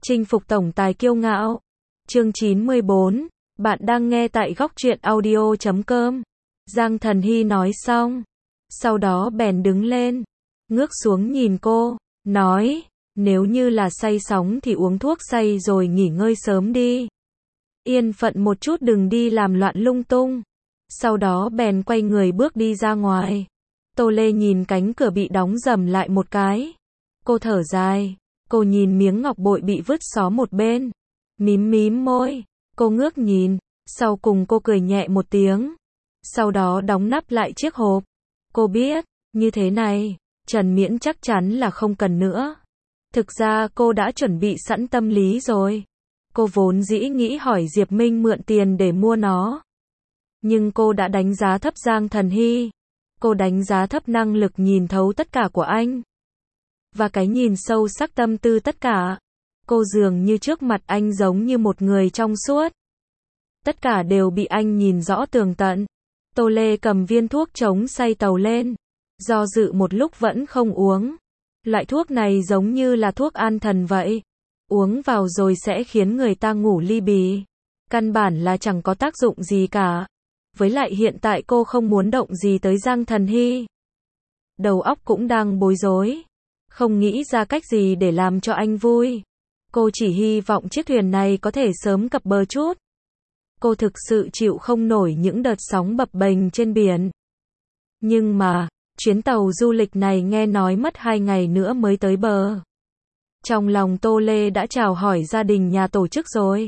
Chinh phục tổng tài kiêu ngạo. Chương 94. Bạn đang nghe tại góc truyện audio.com. Giang Thần Hy nói xong. Sau đó bèn đứng lên. Ngước xuống nhìn cô. Nói. Nếu như là say sóng thì uống thuốc say rồi nghỉ ngơi sớm đi. Yên phận một chút, đừng đi làm loạn lung tung. Sau đó bèn quay người bước đi ra ngoài. Tô Lê nhìn cánh cửa bị đóng rầm lại một cái. Cô thở dài. Cô nhìn miếng ngọc bội bị vứt xó một bên. Mím môi. Cô ngước nhìn. Sau cùng cô cười nhẹ một tiếng. Sau đó đóng nắp lại chiếc hộp. Cô biết, như thế này, Trần Miễn chắc chắn là không cần nữa. Thực ra cô đã chuẩn bị sẵn tâm lý rồi. Cô vốn dĩ nghĩ hỏi Diệp Minh mượn tiền để mua nó. Nhưng cô đã đánh giá thấp Giang Thần Hy. Cô đánh giá thấp năng lực nhìn thấu tất cả của anh. Và cái nhìn sâu sắc tâm tư tất cả. Cô dường như trước mặt anh giống như một người trong suốt. Tất cả đều bị anh nhìn rõ tường tận. Tô Lê cầm viên thuốc chống say tàu lên. Do dự một lúc vẫn không uống. Loại thuốc này giống như là thuốc an thần vậy. Uống vào rồi sẽ khiến người ta ngủ li bì. Căn bản là chẳng có tác dụng gì cả. Với lại hiện tại cô không muốn động gì tới Giang Thần Hy. Đầu óc cũng đang bối rối. Không nghĩ ra cách gì để làm cho anh vui. Cô chỉ hy vọng chiếc thuyền này có thể sớm cập bờ chút. Cô thực sự chịu không nổi những đợt sóng bập bềnh trên biển. Nhưng mà, chuyến tàu du lịch này nghe nói mất 2 ngày nữa mới tới bờ. Trong lòng Tô Lê đã chào hỏi gia đình nhà tổ chức rồi.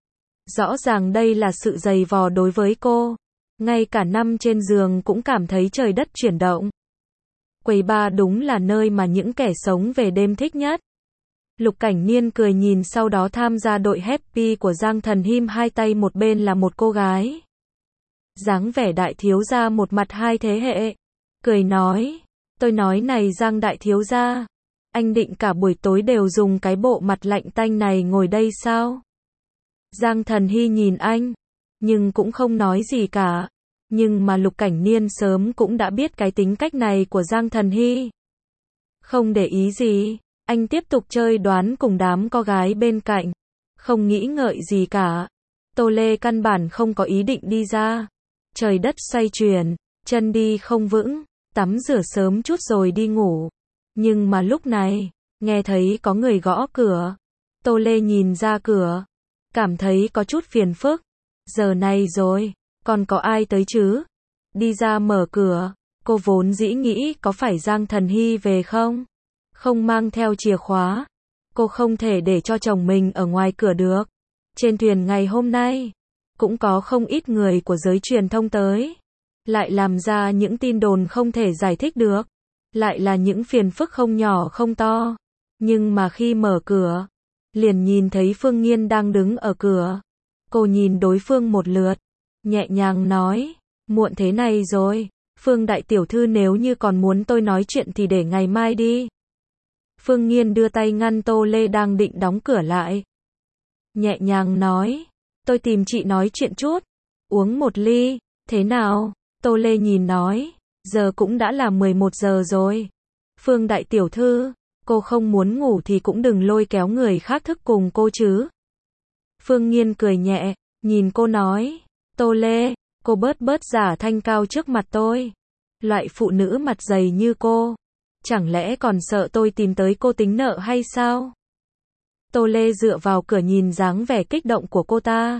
Rõ ràng đây là sự dày vò đối với cô. Ngay cả nằm trên giường cũng cảm thấy trời đất chuyển động. Quầy bar đúng là nơi mà những kẻ sống về đêm thích nhất. Lục Cảnh Niên cười nhìn sau đó tham gia đội happy của Giang Thần Hy, hai tay một bên là một cô gái. Dáng vẻ đại thiếu gia một mặt hai thế hệ. Cười nói, tôi nói này Giang đại thiếu gia, anh định cả buổi tối đều dùng cái bộ mặt lạnh tanh này ngồi đây sao? Giang Thần Hy nhìn anh, nhưng cũng không nói gì cả. Nhưng mà Lục Cảnh Niên sớm cũng đã biết cái tính cách này của Giang Thần Hy. Không để ý gì, anh tiếp tục chơi đoán cùng đám cô gái bên cạnh. Không nghĩ ngợi gì cả. Tô Lê căn bản không có ý định đi ra. Trời đất xoay chuyển, chân đi không vững, tắm rửa sớm chút rồi đi ngủ. Nhưng mà lúc này, nghe thấy có người gõ cửa. Tô Lê nhìn ra cửa, cảm thấy có chút phiền phức. Giờ này rồi, còn có ai tới chứ? Đi ra mở cửa, cô vốn dĩ nghĩ có phải Giang Thần Hy về không? Không mang theo chìa khóa. Cô không thể để cho chồng mình ở ngoài cửa được. Trên thuyền ngày hôm nay, cũng có không ít người của giới truyền thông tới. Lại làm ra những tin đồn không thể giải thích được. Lại là những phiền phức không nhỏ không to. Nhưng mà khi mở cửa, liền nhìn thấy Phương Nghiên đang đứng ở cửa. Cô nhìn đối phương một lượt, nhẹ nhàng nói, muộn thế này rồi, Phương đại tiểu thư nếu như còn muốn tôi nói chuyện thì để ngày mai đi. Phương Nghiên đưa tay ngăn Tô Lê đang định đóng cửa lại. Nhẹ nhàng nói, tôi tìm chị nói chuyện chút, uống một ly, thế nào? Tô Lê nhìn nói, giờ cũng đã là 11 giờ rồi. Phương đại tiểu thư, cô không muốn ngủ thì cũng đừng lôi kéo người khác thức cùng cô chứ. Phương Nghiên cười nhẹ, nhìn cô nói, Tô Lê, cô bớt giả thanh cao trước mặt tôi. Loại phụ nữ mặt dày như cô, chẳng lẽ còn sợ tôi tìm tới cô tính nợ hay sao? Tô Lê dựa vào cửa nhìn dáng vẻ kích động của cô ta.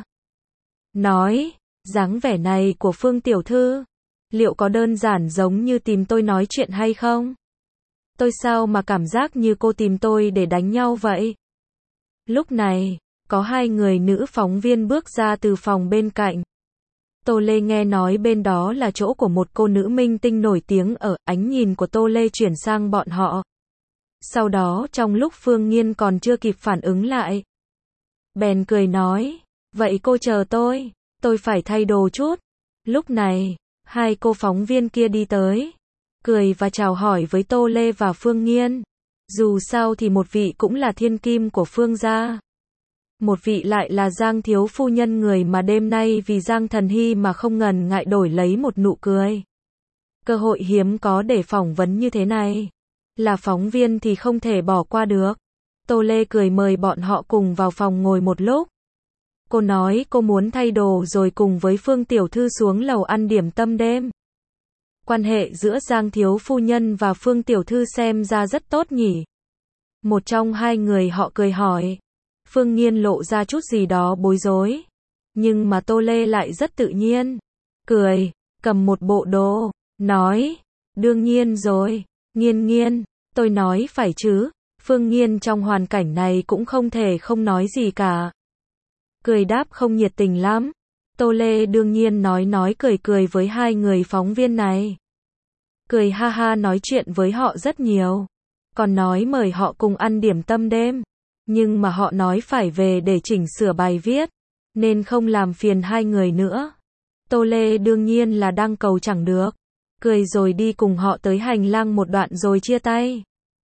Nói, dáng vẻ này của Phương tiểu thư, liệu có đơn giản giống như tìm tôi nói chuyện hay không? Tôi sao mà cảm giác như cô tìm tôi để đánh nhau vậy? Lúc này, có 2 người nữ phóng viên bước ra từ phòng bên cạnh. Tô Lê nghe nói bên đó là chỗ của một cô nữ minh tinh nổi tiếng ở, ánh nhìn của Tô Lê chuyển sang bọn họ. Sau đó trong lúc Phương Nghiên còn chưa kịp phản ứng lại, bèn cười nói, vậy cô chờ tôi phải thay đồ chút. Lúc này, 2 cô phóng viên kia đi tới, cười và chào hỏi với Tô Lê và Phương Nghiên. Dù sao thì một vị cũng là thiên kim của Phương gia. Một vị lại là Giang thiếu phu nhân, người mà đêm nay vì Giang Thần Hy mà không ngần ngại đổi lấy một nụ cười. Cơ hội hiếm có để phỏng vấn như thế này, là phóng viên thì không thể bỏ qua được. Tô Lê cười mời bọn họ cùng vào phòng ngồi một lúc. Cô nói cô muốn thay đồ rồi cùng với Phương tiểu thư xuống lầu ăn điểm tâm đêm. Quan hệ giữa Giang thiếu phu nhân và Phương tiểu thư xem ra rất tốt nhỉ. Một trong hai người họ cười hỏi. Phương Nghiên lộ ra chút gì đó bối rối. Nhưng mà Tô Lê lại rất tự nhiên. Cười, cầm một bộ đồ, nói. Đương nhiên rồi, Nghiên Nghiên, tôi nói phải chứ. Phương Nghiên trong hoàn cảnh này cũng không thể không nói gì cả. Cười đáp không nhiệt tình lắm. Tô Lê đương nhiên nói cười với hai người phóng viên này. Cười ha ha nói chuyện với họ rất nhiều. Còn nói mời họ cùng ăn điểm tâm đêm. Nhưng mà họ nói phải về để chỉnh sửa bài viết. Nên không làm phiền hai người nữa. Tô Lê đương nhiên là đang cầu chẳng được. Cười rồi đi cùng họ tới hành lang một đoạn rồi chia tay.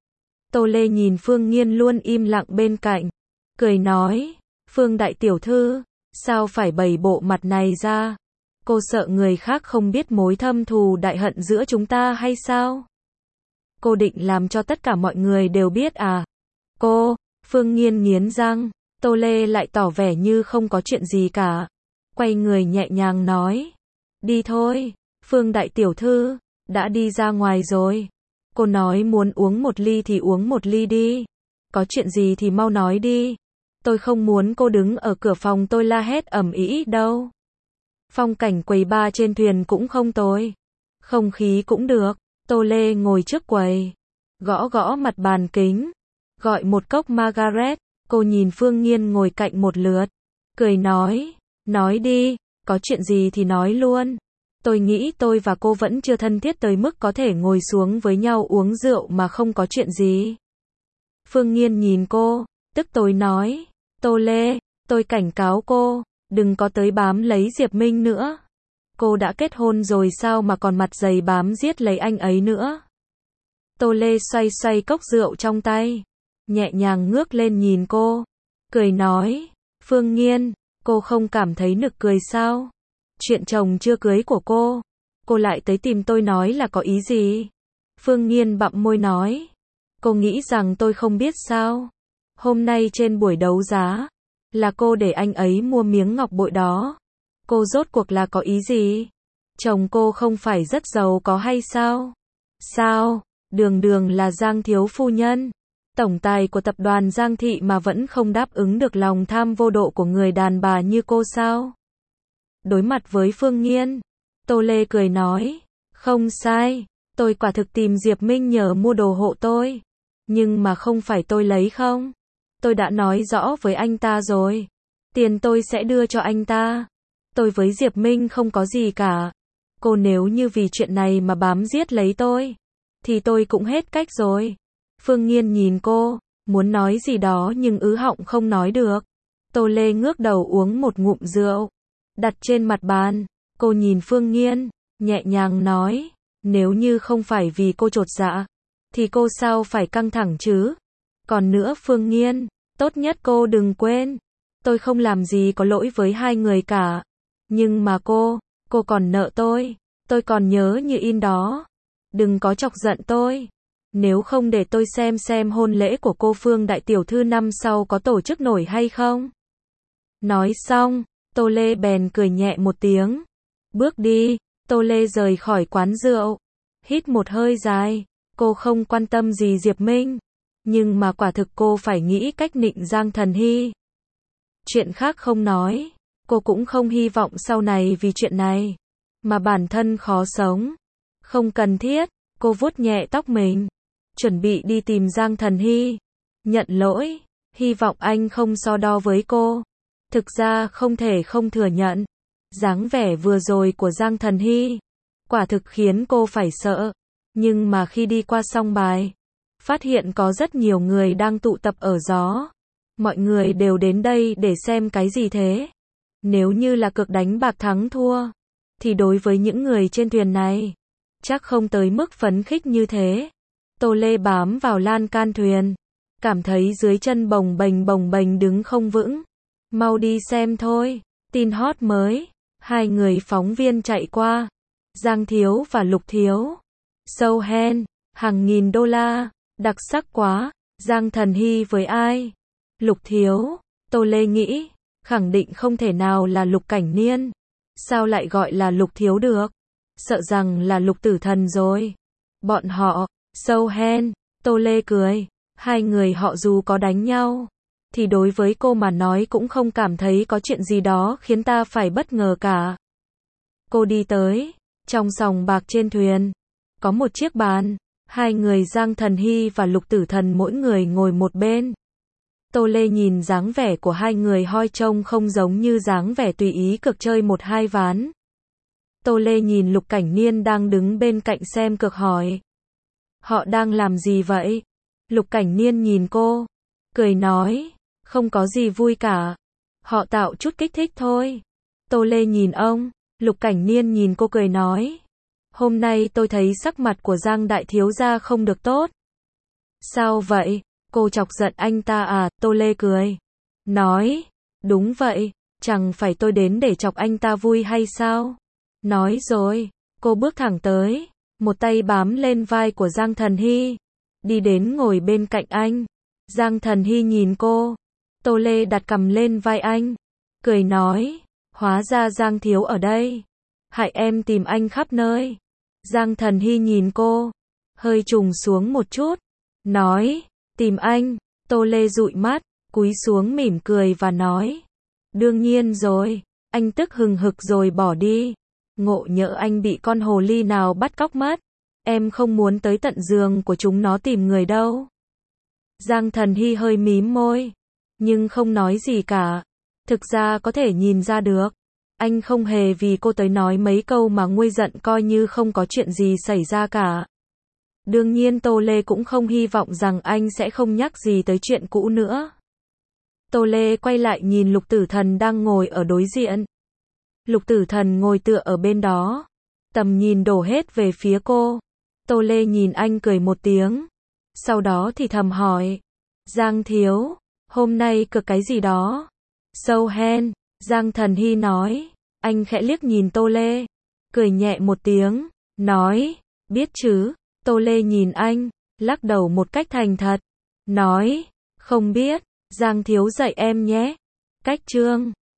Tô Lê nhìn Phương Nghiên luôn im lặng bên cạnh. Cười nói. Phương đại tiểu thư, sao phải bày bộ mặt này ra? Cô sợ người khác không biết mối thâm thù đại hận giữa chúng ta hay sao? Cô định làm cho tất cả mọi người đều biết à? Cô, Phương Nghiên nghiến răng. Tô Lê lại tỏ vẻ như không có chuyện gì cả. Quay người nhẹ nhàng nói. Đi thôi, Phương đại tiểu thư, đã đi ra ngoài rồi. Cô nói muốn uống một ly thì uống một ly đi. Có chuyện gì thì mau nói đi. Tôi không muốn cô đứng ở cửa phòng tôi la hét ầm ĩ đâu. Phong cảnh quầy bar trên thuyền cũng không tồi. Không khí cũng được. Tô Lê ngồi trước quầy. Gõ gõ mặt bàn kính. Gọi một cốc Margaret. Cô nhìn Phương Nghiên ngồi cạnh một lượt. Cười nói. Nói đi. Có chuyện gì thì nói luôn. Tôi nghĩ tôi và cô vẫn chưa thân thiết tới mức có thể ngồi xuống với nhau uống rượu mà không có chuyện gì. Phương Nghiên nhìn cô. Tức tối nói. Tô Lê, tôi cảnh cáo cô, đừng có tới bám lấy Diệp Minh nữa. Cô đã kết hôn rồi sao mà còn mặt dày bám giết lấy anh ấy nữa. Tô Lê xoay xoay cốc rượu trong tay, nhẹ nhàng ngước lên nhìn cô, cười nói, Phương Nghiên, cô không cảm thấy nực cười sao? Chuyện chồng chưa cưới của cô lại tới tìm tôi nói là có ý gì? Phương Nghiên bặm môi nói, cô nghĩ rằng tôi không biết sao? Hôm nay trên buổi đấu giá, là cô để anh ấy mua miếng ngọc bội đó. Cô rốt cuộc là có ý gì? Chồng cô không phải rất giàu có hay sao? Sao? Đường đường là Giang thiếu phu nhân, tổng tài của tập đoàn Giang Thị mà vẫn không đáp ứng được lòng tham vô độ của người đàn bà như cô sao? Đối mặt với Phương Nghiên, Tô Lê cười nói, không sai, tôi quả thực tìm Diệp Minh nhờ mua đồ hộ tôi. Nhưng mà không phải tôi lấy không? Tôi đã nói rõ với anh ta rồi. Tiền tôi sẽ đưa cho anh ta. Tôi với Diệp Minh không có gì cả. Cô nếu như vì chuyện này mà bám giết lấy tôi, thì tôi cũng hết cách rồi. Phương Nghiên nhìn cô, muốn nói gì đó nhưng ứ họng không nói được. Tô Lê ngước đầu uống một ngụm rượu, đặt trên mặt bàn. Cô nhìn Phương Nghiên, nhẹ nhàng nói, nếu như không phải vì cô chột dạ, thì cô sao phải căng thẳng chứ? Còn nữa Phương Nghiên, tốt nhất cô đừng quên, tôi không làm gì có lỗi với hai người cả. Nhưng mà cô còn nợ tôi còn nhớ như in đó. Đừng có chọc giận tôi. Nếu không để tôi xem hôn lễ của cô Phương đại tiểu thư năm sau có tổ chức nổi hay không. Nói xong, Tô Lê bèn cười nhẹ một tiếng. Bước đi, Tô Lê rời khỏi quán rượu. Hít một hơi dài, cô không quan tâm gì Diệp Minh. Nhưng mà quả thực cô phải nghĩ cách nịnh Giang Thần Hy. Chuyện khác không nói, cô cũng không hy vọng sau này vì chuyện này mà bản thân khó sống. Không cần thiết, cô vuốt nhẹ tóc mình, chuẩn bị đi tìm Giang Thần Hy. Nhận lỗi, hy vọng anh không so đo với cô. Thực ra không thể không thừa nhận, dáng vẻ vừa rồi của Giang Thần Hy quả thực khiến cô phải sợ. Nhưng mà khi đi qua song bài, phát hiện có rất nhiều người đang tụ tập ở gió. Mọi người đều đến đây để xem cái gì thế? Nếu như là cược đánh bạc thắng thua, thì đối với những người trên thuyền này, chắc không tới mức phấn khích như thế. Tô Lê bám vào lan can thuyền, cảm thấy dưới chân bồng bềnh đứng không vững. Mau đi xem thôi, tin hot mới. Hai người phóng viên chạy qua, Giang Thiếu và Lục Thiếu. Show hand, hàng nghìn đô la, đặc sắc quá. Giang Thần Hy với ai? Lục Thiếu, Tô Lê nghĩ, khẳng định không thể nào là Lục Cảnh Niên. Sao lại gọi là Lục Thiếu được? Sợ rằng là Lục Tử Thần rồi. Bọn họ, sâu hen, Tô Lê cười. Hai người họ dù có đánh nhau, thì đối với cô mà nói cũng không cảm thấy có chuyện gì đó khiến ta phải bất ngờ cả. Cô đi tới, trong sòng bạc trên thuyền, có một chiếc bàn, hai người Giang Thần Hy và Lục Tử Thần mỗi người ngồi một bên. Tô Lê nhìn dáng vẻ của hai người hoi trông không giống như dáng vẻ tùy ý cược chơi một hai ván. Tô Lê nhìn Lục Cảnh Niên đang đứng bên cạnh xem cược hỏi. Họ đang làm gì vậy? Lục Cảnh Niên nhìn cô, cười nói, không có gì vui cả. Họ tạo chút kích thích thôi. Tô Lê nhìn ông, Lục Cảnh Niên nhìn cô cười nói. Hôm nay tôi thấy sắc mặt của Giang đại thiếu gia không được tốt. Sao vậy? Cô chọc giận anh ta à? Tô Lê cười. Nói, đúng vậy, chẳng phải tôi đến để chọc anh ta vui hay sao? Nói rồi, cô bước thẳng tới, một tay bám lên vai của Giang Thần Hy, đi đến ngồi bên cạnh anh. Giang Thần Hy nhìn cô, Tô Lê đặt cằm lên vai anh, cười nói, hóa ra Giang thiếu ở đây, hại em tìm anh khắp nơi. Giang Thần Hy nhìn cô, hơi trùng xuống một chút, nói, tìm anh. Tô Lê dụi mắt, cúi xuống mỉm cười và nói, đương nhiên rồi. Anh tức hừng hực rồi bỏ đi. Ngộ nhỡ anh bị con hồ ly nào bắt cóc mất, em không muốn tới tận giường của chúng nó tìm người đâu. Giang Thần Hy hơi mím môi, nhưng không nói gì cả. Thực ra có thể nhìn ra được, anh không hề vì cô tới nói mấy câu mà nguôi giận, coi như không có chuyện gì xảy ra cả. Đương nhiên Tô Lê cũng không hy vọng rằng anh sẽ không nhắc gì tới chuyện cũ nữa. Tô Lê quay lại nhìn Lục Tử Thần đang ngồi ở đối diện. Lục Tử Thần ngồi tựa ở bên đó, tầm nhìn đổ hết về phía cô. Tô Lê nhìn anh cười một tiếng, sau đó thì thầm hỏi, Giang thiếu, hôm nay cược cái gì đó? Sâu hen, Giang Thần Hy nói. Anh khẽ liếc nhìn Tô Lê, cười nhẹ một tiếng, nói, biết chứ. Tô Lê nhìn anh, lắc đầu một cách thành thật, nói, không biết. Giang thiếu dạy em nhé. Cách chương